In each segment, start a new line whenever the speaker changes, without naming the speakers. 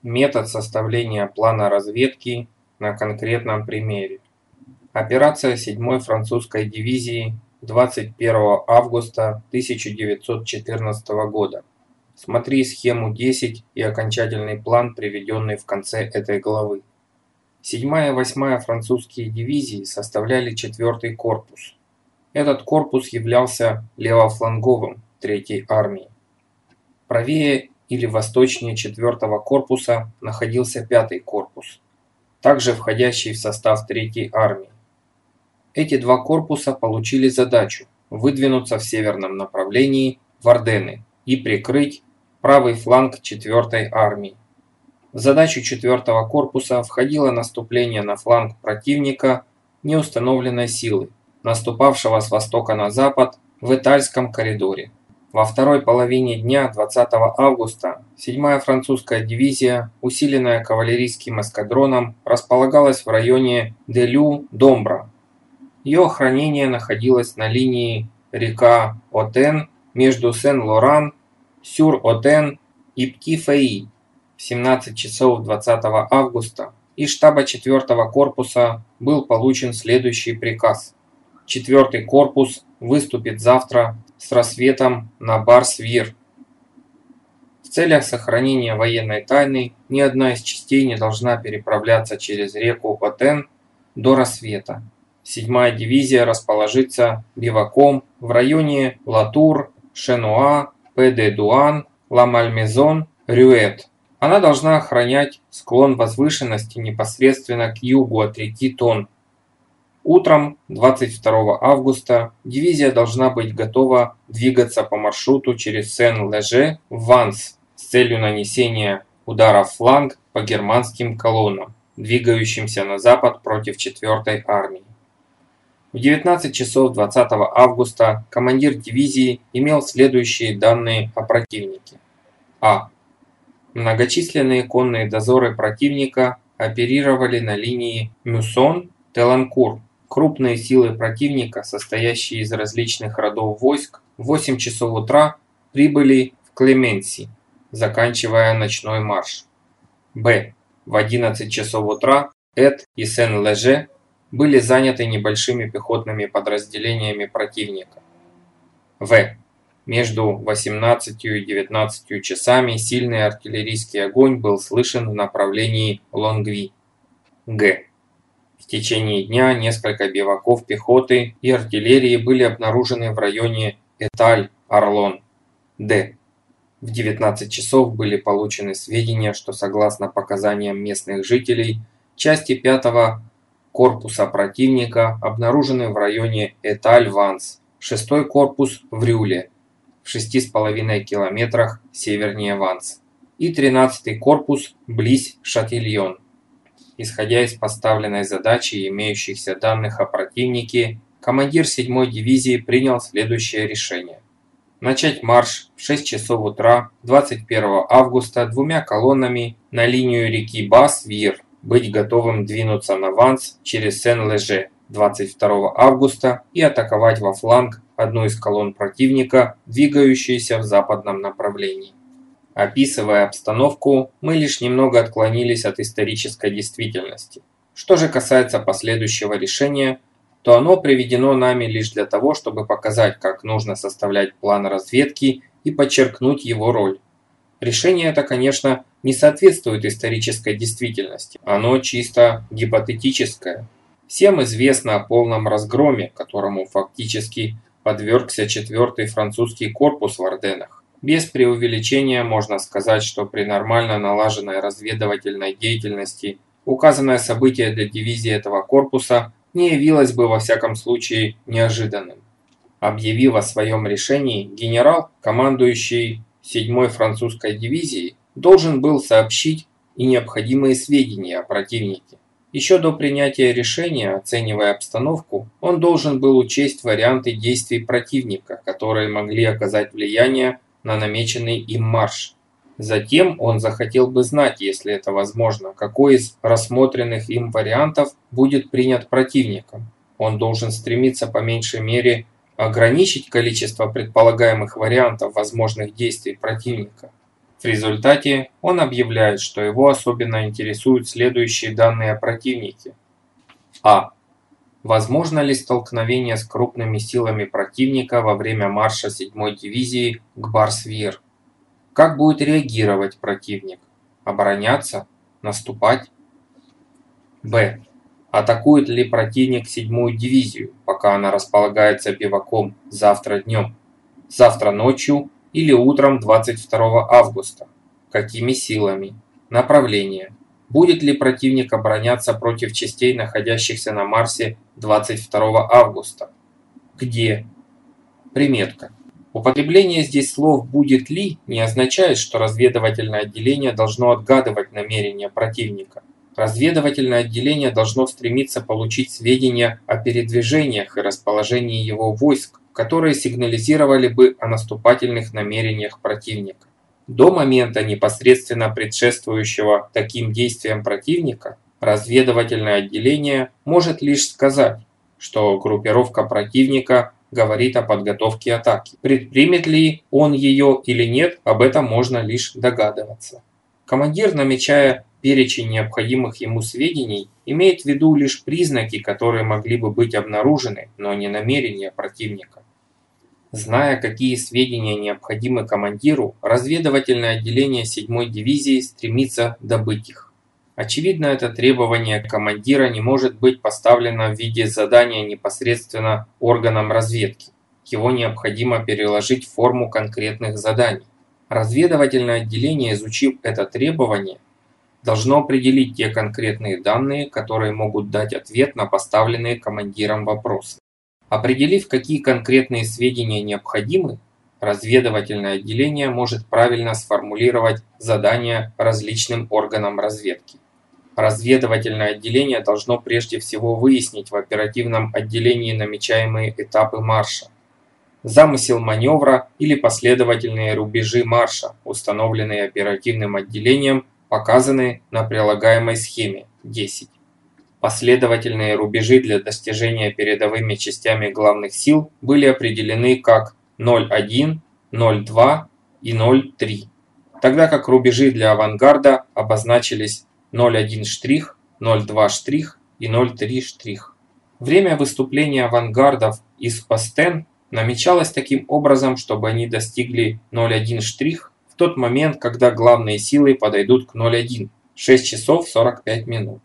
Метод составления плана разведки на конкретном примере. Операция 7-й французской дивизии 21 августа 1914 года. Смотри схему 10 и окончательный план, приведенный в конце этой главы. 7-я и 8-я французские дивизии составляли 4-й корпус. Этот корпус являлся левофланговым 3-й армии. Правее или восточнее 4-го корпуса находился 5-й корпус, также входящий в состав 3-й армии. Эти два корпуса получили задачу выдвинуться в северном направлении в Арденны и прикрыть правый фланг 4-й армии. В задачу 4-го корпуса входило наступление на фланг противника неустановленной силы, наступавшего с востока на запад в Этальском коридоре. Во второй половине дня 20 августа 7-я французская дивизия, усиленная кавалерийским эскадроном, располагалась в районе Делю-Домбра. Ее охранение находилось на линии река Отен между Сен-Лоран, Сюр-Отен и Пти-Феи. В 17 часов 20 августа из штаба 4-го корпуса был получен следующий приказ. 4-й корпус выступит завтра с рассветом на Бар-Свир. В целях сохранения военной тайны ни одна из частей не должна переправляться через реку Отен до рассвета. 7-я дивизия расположится биваком в районе Латур, Шенуа, Пе-де-Дуан, Ла-Мальмезон, Рюэт. Она должна охранять склон возвышенности непосредственно к югу от реки Тон. Утром 22 августа дивизия должна быть готова двигаться по маршруту через Сен-Леже в Ванс с целью нанесения удара в фланг по германским колоннам, двигающимся на запад против 4-й армии. В 19 часов 20 августа командир дивизии имел следующие данные о противнике. А. Многочисленные конные дозоры противника оперировали на линии Мюсон-Теланкур. Крупные силы противника, состоящие из различных родов войск, в 8 часов утра прибыли в Клеменси, заканчивая ночной марш. Б. В 11 часов утра Эт и Сен-Леже были заняты небольшими пехотными подразделениями противника. В. Между 18 и 19 часами сильный артиллерийский огонь был слышен в направлении Лонгви. Г. В течение дня несколько биваков пехоты и артиллерии были обнаружены в районе Эталь-Арлон. Д. В 19 часов были получены сведения, что согласно показаниям местных жителей, части 5-го корпуса противника обнаружены в районе Эталь-Ванс, 6-й корпус в Рюле, в 6,5 километрах севернее Ванс, и 13-й корпус близ Шатильон. Исходя из поставленной задачи и имеющихся данных о противнике, командир 7-й дивизии принял следующее решение. Начать марш в 6 часов утра 21 августа двумя колоннами на линию реки Бас-Вир, быть готовым двинуться на Ванс через Сен-Леже 22 августа и атаковать во фланг одну из колонн противника, двигающуюся в западном направлении. Описывая обстановку, мы лишь немного отклонились от исторической действительности. Что же касается последующего решения, то оно приведено нами лишь для того, чтобы показать, как нужно составлять план разведки и подчеркнуть его роль. Решение это, конечно, не соответствует исторической действительности, оно чисто гипотетическое. Всем известно о полном разгроме, которому фактически подвергся 4-й французский корпус в Арденнах. Без преувеличения можно сказать, что при нормально налаженной разведывательной деятельности указанное событие для дивизии этого корпуса не явилось бы во всяком случае неожиданным. Объявив о своем решении, генерал, командующий 7-й французской дивизией, должен был сообщить и необходимые сведения о противнике. Еще до принятия решения, оценивая обстановку, он должен был учесть варианты действий противника, которые могли оказать влияние на намеченный им марш. Затем он захотел бы знать, если это возможно, какой из рассмотренных им вариантов будет принят противником. Он должен стремиться по меньшей мере ограничить количество предполагаемых вариантов возможных действий противника. В результате он объявляет, что его особенно интересуют следующие данные о противнике. А. Возможно ли столкновение с крупными силами противника во время марша 7-й дивизии к Барс-Вир? Как будет реагировать противник? Обороняться? Наступать? Б. Атакует ли противник 7-ю дивизию, пока она располагается биваком завтра днем, завтра ночью или утром 22 августа? Какими силами? Направление? Будет ли противник обороняться против частей, находящихся на Марсе 22 августа? Где? Приметка. Употребление здесь слов «будет ли» не означает, что разведывательное отделение должно отгадывать намерения противника. Разведывательное отделение должно стремиться получить сведения о передвижениях и расположении его войск, которые сигнализировали бы о наступательных намерениях противника. До момента, непосредственно предшествующего таким действиям противника, разведывательное отделение может лишь сказать, что группировка противника говорит о подготовке атаки. Предпримет ли он ее или нет, об этом можно лишь догадываться. Командир, намечая перечень необходимых ему сведений, имеет в виду лишь признаки, которые могли бы быть обнаружены, но не намерения противника. Зная, какие сведения необходимы командиру, разведывательное отделение 7-й дивизии стремится добыть их. Очевидно, это требование командира не может быть поставлено в виде задания непосредственно органам разведки. Его необходимо переложить в форму конкретных заданий. Разведывательное отделение, изучив это требование, должно определить те конкретные данные, которые могут дать ответ на поставленные командиром вопросы. Определив, какие конкретные сведения необходимы, разведывательное отделение может правильно сформулировать задания различным органам разведки. Разведывательное отделение должно прежде всего выяснить в оперативном отделении намечаемые этапы марша, замысел маневра или последовательные рубежи марша, установленные оперативным отделением, показаны на прилагаемой схеме 10. Последовательные рубежи для достижения передовыми частями главных сил были определены как 0,1, 0,2 и 0,3, тогда как рубежи для авангарда обозначились 0,1 штрих, 0,2 штрих и 0,3 штрих. Время выступления авангардов из Остен намечалось таким образом, чтобы они достигли 0,1 штрих в тот момент, когда главные силы подойдут к 0,1, 6 часов 45 минут.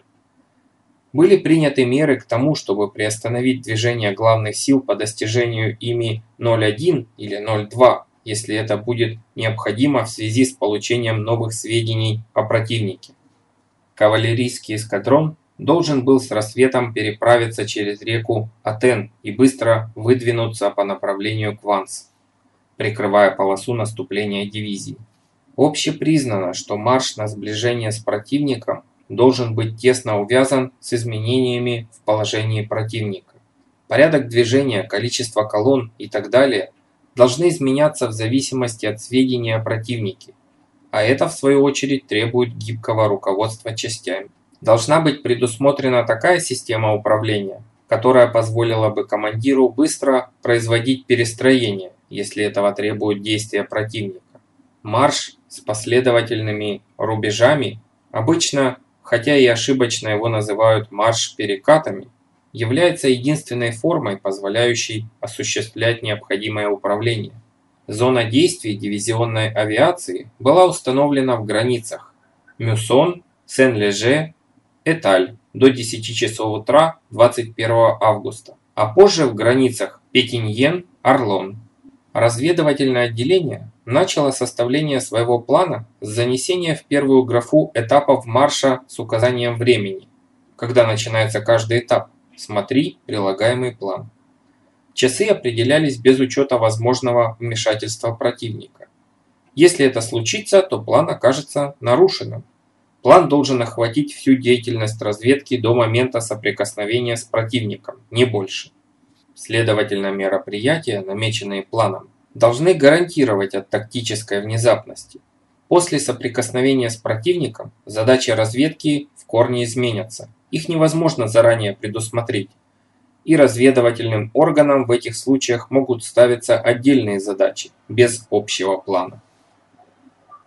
Были приняты меры к тому, чтобы приостановить движение главных сил по достижению ими 0,1 или 0,2, если это будет необходимо в связи с получением новых сведений о противнике. Кавалерийский эскадрон должен был с рассветом переправиться через реку Атен и быстро выдвинуться по направлению к Ванс, прикрывая полосу наступления дивизии. Общепризнано, что марш на сближение с противником должен быть тесно увязан с изменениями в положении противника. Порядок движения, количество колонн и так далее должны изменяться в зависимости от сведений о противнике, а это в свою очередь требует гибкого руководства частями. Должна быть предусмотрена такая система управления, которая позволила бы командиру быстро производить перестроение, если этого требует действия противника. Марш с последовательными рубежами, обычно, хотя и ошибочно его называют марш-перекатами, является единственной формой, позволяющей осуществлять необходимое управление. Зона действий дивизионной авиации была установлена в границах Мюсон, Сен-Леже, Эталь до 10 часов утра 21 августа, а позже в границах Петиньен, Орлон. Разведывательное отделение начало составление своего плана с занесения в первую графу этапов марша с указанием времени, когда начинается каждый этап. Смотри прилагаемый план. Часы определялись без учета возможного вмешательства противника. Если это случится, то план окажется нарушенным. План должен охватить всю деятельность разведки до момента соприкосновения с противником, не больше. Следовательно, мероприятия, намеченные планом, должны гарантировать от тактической внезапности. После соприкосновения с противником задачи разведки в корне изменятся. Их невозможно заранее предусмотреть. И разведывательным органам в этих случаях могут ставиться отдельные задачи, без общего плана.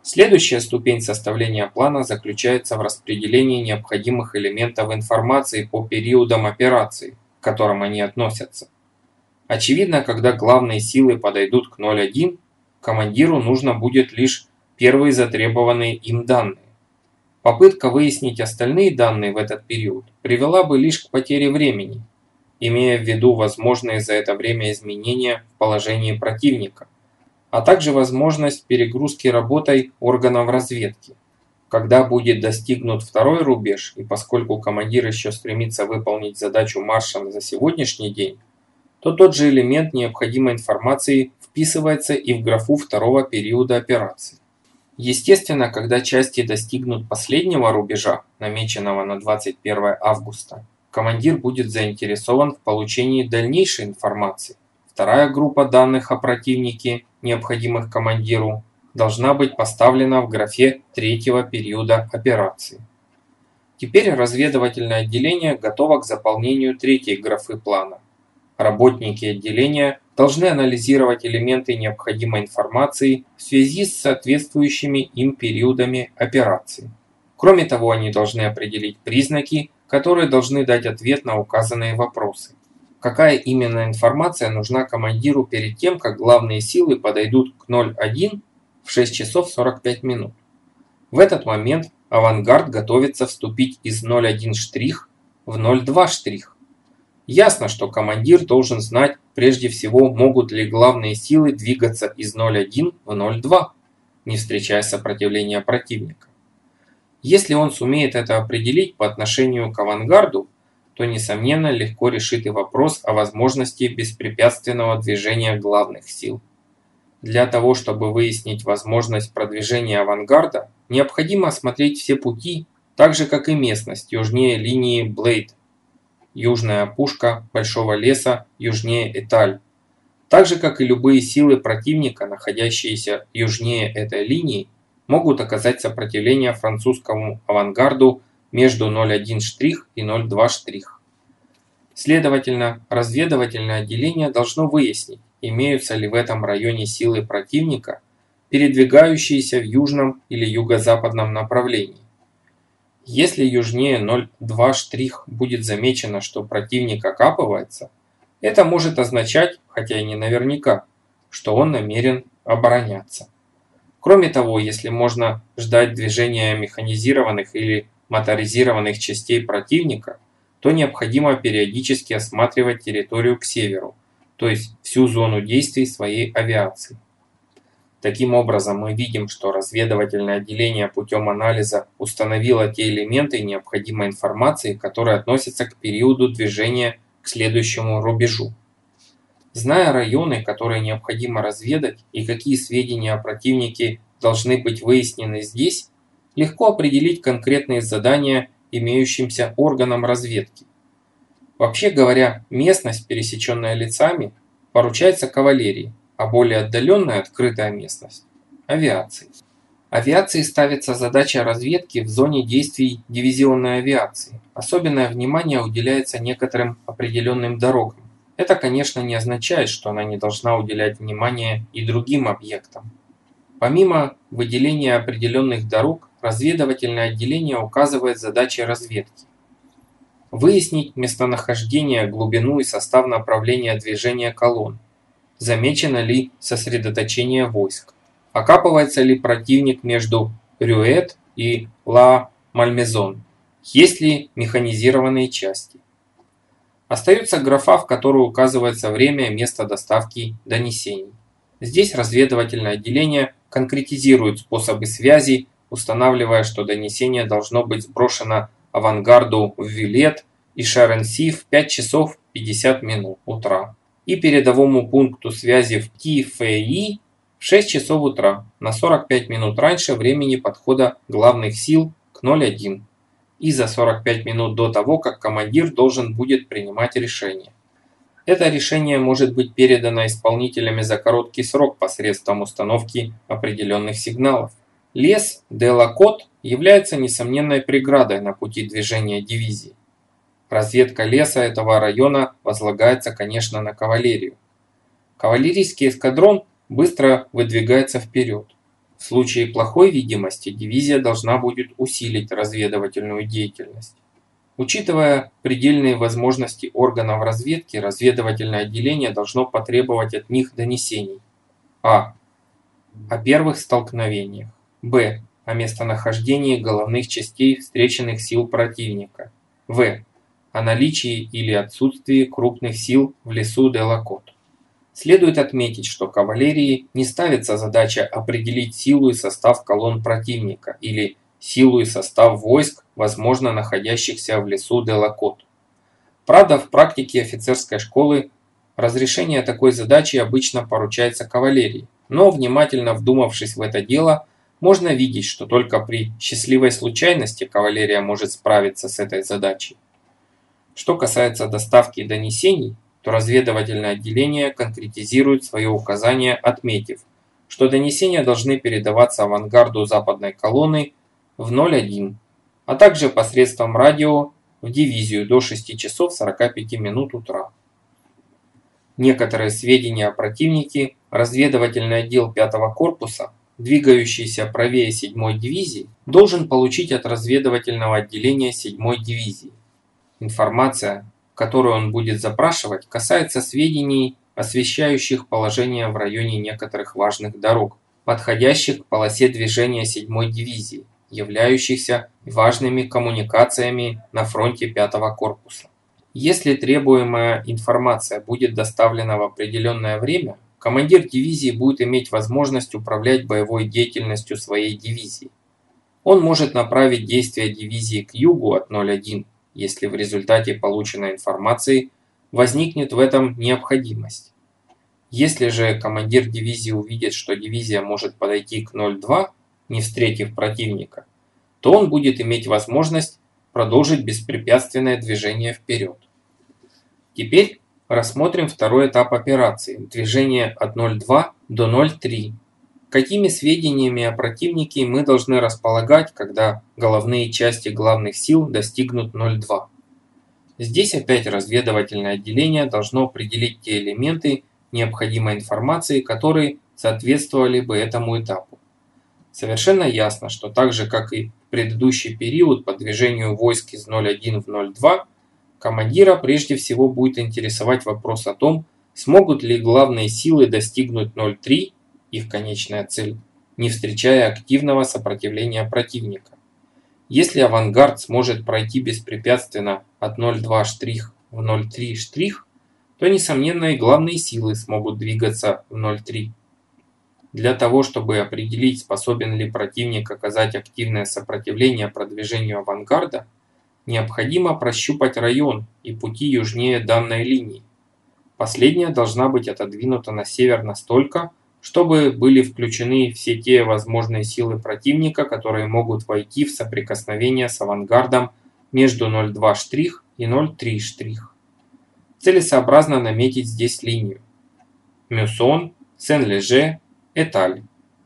Следующая ступень составления плана заключается в распределении необходимых элементов информации по периодам операции, к которым они относятся. Очевидно, когда главные силы подойдут к 0,1, командиру нужно будет лишь первые затребованные им данные. Попытка выяснить остальные данные в этот период привела бы лишь к потере времени, имея в виду возможные за это время изменения в положении противника, а также возможность перегрузки работой органов разведки. Когда будет достигнут второй рубеж, и поскольку командир еще стремится выполнить задачу марша за сегодняшний день, то тот же элемент необходимой информации вписывается и в графу второго периода операции. Естественно, когда части достигнут последнего рубежа, намеченного на 21 августа, командир будет заинтересован в получении дальнейшей информации. Вторая группа данных о противнике, необходимых командиру, должна быть поставлена в графе третьего периода операции. Теперь разведывательное отделение готово к заполнению третьей графы плана. Работники отделения должны анализировать элементы необходимой информации в связи с соответствующими им периодами операции. Кроме того, они должны определить признаки, которые должны дать ответ на указанные вопросы. Какая именно информация нужна командиру перед тем, как главные силы подойдут к 0,1 в 6 часов 45 минут? В этот момент авангард готовится вступить из 0,1 штрих в 0,2 штрих. Ясно, что командир должен знать прежде всего, могут ли главные силы двигаться из 0,1 в 0,2, не встречая сопротивления противника. Если он сумеет это определить по отношению к авангарду, то, несомненно, легко решит и вопрос о возможности беспрепятственного движения главных сил. Для того, чтобы выяснить возможность продвижения авангарда, необходимо осмотреть все пути, так же как и местность южнее линии Блейд, южная опушка Большого леса южнее Эталь, так же как и любые силы противника, находящиеся южнее этой линии, могут оказать сопротивление французскому авангарду между 0,1 штрих и 0,2 штрих. Следовательно, разведывательное отделение должно выяснить, имеются ли в этом районе силы противника, передвигающиеся в южном или юго-западном направлении. Если южнее 0,2 штрих будет замечено, что противник окапывается, это может означать, хотя и не наверняка, что он намерен обороняться. Кроме того, если можно ждать движения механизированных или моторизированных частей противника, то необходимо периодически осматривать территорию к северу, то есть всю зону действий своей авиации. Таким образом, мы видим, что разведывательное отделение путем анализа установило те элементы необходимой информации, которые относятся к периоду движения к следующему рубежу. Зная районы, которые необходимо разведать, и какие сведения о противнике должны быть выяснены здесь, легко определить конкретные задания имеющимся органам разведки. Вообще говоря, местность, пересеченная лицами, поручается кавалерии, а более отдаленная открытая местность – авиации. Авиации ставится задача разведки в зоне действий дивизионной авиации. Особенное внимание уделяется некоторым определенным дорогам. Это, конечно, не означает, что она не должна уделять внимание и другим объектам. Помимо выделения определенных дорог, разведывательное отделение указывает задачи разведки. Выяснить местонахождение, глубину и состав направления движения колонн. Замечено ли сосредоточение войск? Окапывается ли противник между Рюэт и Ла-Мальмезон? Есть ли механизированные части? Остается графа, в которой указывается время и место доставки донесений. Здесь разведывательное отделение конкретизирует способы связи, устанавливая, что донесение должно быть сброшено авангарду в Вилет и Шаренси в 5 часов 50 минут утра и передовому пункту связи в Ти-Фэи в 6 часов утра, на 45 минут раньше времени подхода главных сил к 0,1 и за 45 минут до того, как командир должен будет принимать решение. Это решение может быть передано исполнителями за короткий срок посредством установки определенных сигналов. Лес де-Ла-Кот является несомненной преградой на пути движения дивизии. Разведка леса этого района возлагается, конечно, на кавалерию. Кавалерийский эскадрон быстро выдвигается вперед. В случае плохой видимости дивизия должна будет усилить разведывательную деятельность. Учитывая предельные возможности органов разведки, разведывательное отделение должно потребовать от них донесений: а. О первых столкновениях. Б. О местонахождении головных частей встреченных сил противника. В. О наличии или отсутствии крупных сил в лесу Делакот. Следует отметить, что кавалерии не ставится задача определить силу и состав колонн противника или силу и состав войск, возможно находящихся в лесу Делакот. Правда, в практике офицерской школы разрешение такой задачи обычно поручается кавалерии, но, внимательно вдумавшись в это дело, можно видеть, что только при счастливой случайности кавалерия может справиться с этой задачей. Что касается доставки донесений, то разведывательное отделение конкретизирует свое указание, отметив, что донесения должны передаваться авангарду западной колонны в 01, а также посредством радио в дивизию до 6 часов 45 минут утра. Некоторые сведения о противнике разведывательный отдел 5-го корпуса, двигающийся правее 7-й дивизии, должен получить от разведывательного отделения 7-й дивизии. Информация, которую он будет запрашивать, касается сведений, освещающих положение в районе некоторых важных дорог, подходящих к полосе движения 7-й дивизии, являющихся важными коммуникациями на фронте 5-го корпуса. Если требуемая информация будет доставлена в определенное время, командир дивизии будет иметь возможность управлять боевой деятельностью своей дивизии. Он может направить действия дивизии к югу от 01, если в результате полученной информации возникнет в этом необходимость. Если же командир дивизии увидит, что дивизия может подойти к 02, не встретив противника, то он будет иметь возможность продолжить беспрепятственное движение вперед. Теперь рассмотрим второй этап операции – движение от 02 до 03. Какими сведениями о противнике мы должны располагать, когда головные части главных сил достигнут 02? Здесь опять разведывательное отделение должно определить те элементы необходимой информации, которые соответствовали бы этому этапу. Совершенно ясно, что так же, как и в предыдущий период по движению войск из 01 в 02, командира прежде всего будет интересовать вопрос о том, смогут ли главные силы достигнуть 03, их конечная цель, не встречая активного сопротивления противника. Если авангард сможет пройти беспрепятственно от 02' в 03', то, несомненно, и главные силы смогут двигаться в 03. Для того, чтобы определить, способен ли противник оказать активное сопротивление продвижению авангарда, необходимо прощупать район и пути южнее данной линии. Последняя должна быть отодвинута на север настолько, чтобы были включены все те возможные силы противника, которые могут войти в соприкосновение с авангардом между 02' и 03'. Целесообразно наметить здесь линию Мюсон, Сен-Леже, Эталь.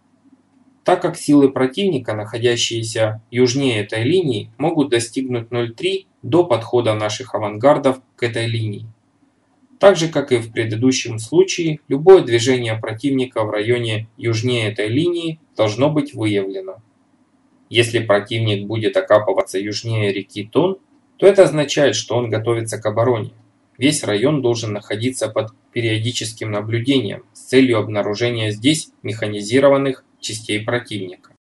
Так как силы противника, находящиеся южнее этой линии, могут достигнуть 03 до подхода наших авангардов к этой линии. Так же, как и в предыдущем случае, любое движение противника в районе южнее этой линии должно быть выявлено. Если противник будет окапываться южнее реки Тон, то это означает, что он готовится к обороне. Весь район должен находиться под периодическим наблюдением с целью обнаружения здесь механизированных частей противника.